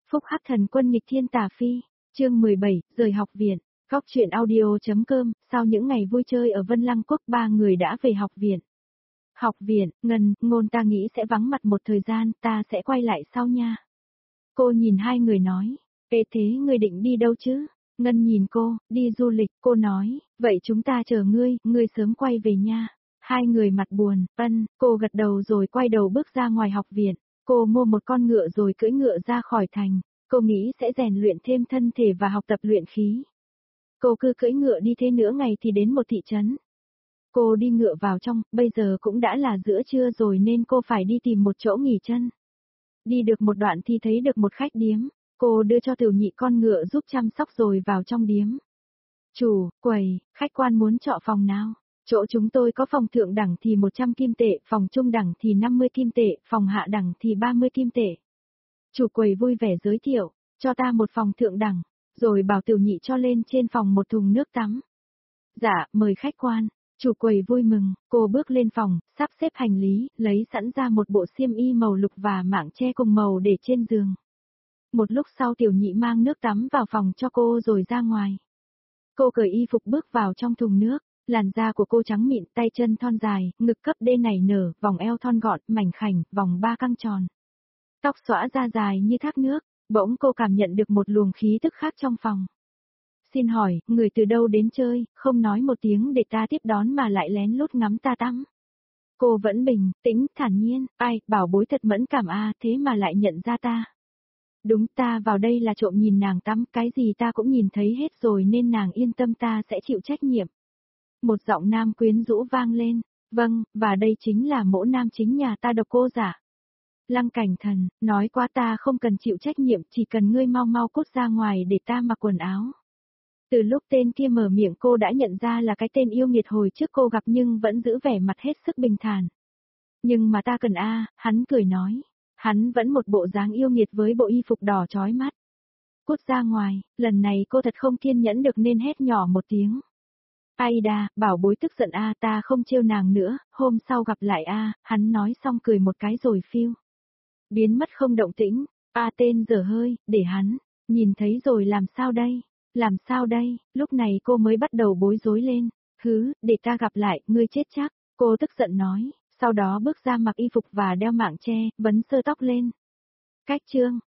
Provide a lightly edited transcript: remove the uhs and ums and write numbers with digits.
Phúc Hắc Thần Quân nghịch thiên tà phi, chương 17, rời học viện. Góc truyện audio.com, sau những ngày vui chơi ở Vân Lăng Quốc, ba người đã về học viện. Học viện, Ngân, Ngôn ta nghĩ sẽ vắng mặt một thời gian, ta sẽ quay lại sau nha. Cô nhìn hai người nói, ê thế ngươi định đi đâu chứ? Ngân nhìn cô, đi du lịch, cô nói, vậy chúng ta chờ ngươi sớm quay về nha. Hai người mặt buồn, cô gật đầu rồi quay đầu bước ra ngoài học viện. Cô mua một con ngựa rồi cưỡi ngựa ra khỏi thành. Cô nghĩ sẽ rèn luyện thêm thân thể và học tập luyện khí. Cô cứ cưỡi ngựa đi thế nửa ngày thì đến một thị trấn. Cô đi ngựa vào trong, bây giờ cũng đã là giữa trưa rồi nên cô phải đi tìm một chỗ nghỉ chân. Đi được một đoạn thì thấy được một khách điếm. Cô đưa cho Tiểu Nhị con ngựa giúp chăm sóc rồi vào trong điếm. Chủ, quầy, khách quan muốn chọn phòng nào? Chỗ chúng tôi có phòng thượng đẳng thì 100 kim tệ, phòng trung đẳng thì 50 kim tệ, phòng hạ đẳng thì 30 kim tệ. Chủ quầy vui vẻ giới thiệu, cho ta một phòng thượng đẳng, rồi bảo Tiểu Nhị cho lên trên phòng một thùng nước tắm. Dạ, mời khách quan. Chủ quầy vui mừng, cô bước lên phòng, sắp xếp hành lý, lấy sẵn ra một bộ xiêm y màu lục và mảng che cùng màu để trên giường. Một lúc sau Tiểu Nhị mang nước tắm vào phòng cho cô rồi ra ngoài. Cô cởi y phục bước vào trong thùng nước, làn da của cô trắng mịn, tay chân thon dài, ngực cấp đê nảy nở, vòng eo thon gọn, mảnh khảnh, vòng ba căng tròn. Tóc xõa ra dài như thác nước, bỗng cô cảm nhận được một luồng khí tức khác trong phòng. Xin hỏi, người từ đâu đến chơi, không nói một tiếng để ta tiếp đón mà lại lén lút ngắm ta tắm. Cô vẫn bình tĩnh, thản nhiên, ai, bảo bối thật mẫn cảm thế mà lại nhận ra ta. Đúng, ta vào đây là trộm nhìn nàng tắm, cái gì ta cũng nhìn thấy hết rồi nên nàng yên tâm, ta sẽ chịu trách nhiệm. Một giọng nam quyến rũ vang lên, vâng, và đây chính là mỗ nam chính nhà ta Độc Cô Giả. Lăng Cảnh Thần, nói quá, ta không cần chịu trách nhiệm, chỉ cần ngươi mau mau cút ra ngoài để ta mặc quần áo. Từ lúc tên kia mở miệng cô đã nhận ra là cái tên yêu nghiệt hồi trước cô gặp nhưng vẫn giữ vẻ mặt hết sức bình thản. Nhưng mà ta cần hắn cười nói. Hắn vẫn một bộ dáng yêu nghiệt với bộ y phục đỏ chói mắt. Cút ra ngoài, lần này cô thật không kiên nhẫn được nên hét nhỏ một tiếng. Aida, bảo bối tức giận ta không trêu nàng nữa, hôm sau gặp lại hắn nói xong cười một cái rồi phiêu. Biến mất không động tĩnh, tên dở hơi, để hắn, nhìn thấy rồi làm sao đây? Làm sao đây? Lúc này cô mới bắt đầu bối rối lên. Để ta gặp lại, ngươi chết chắc, cô tức giận nói, sau đó bước ra mặc y phục và đeo mạng che, vấn sơ tóc lên. Cách chương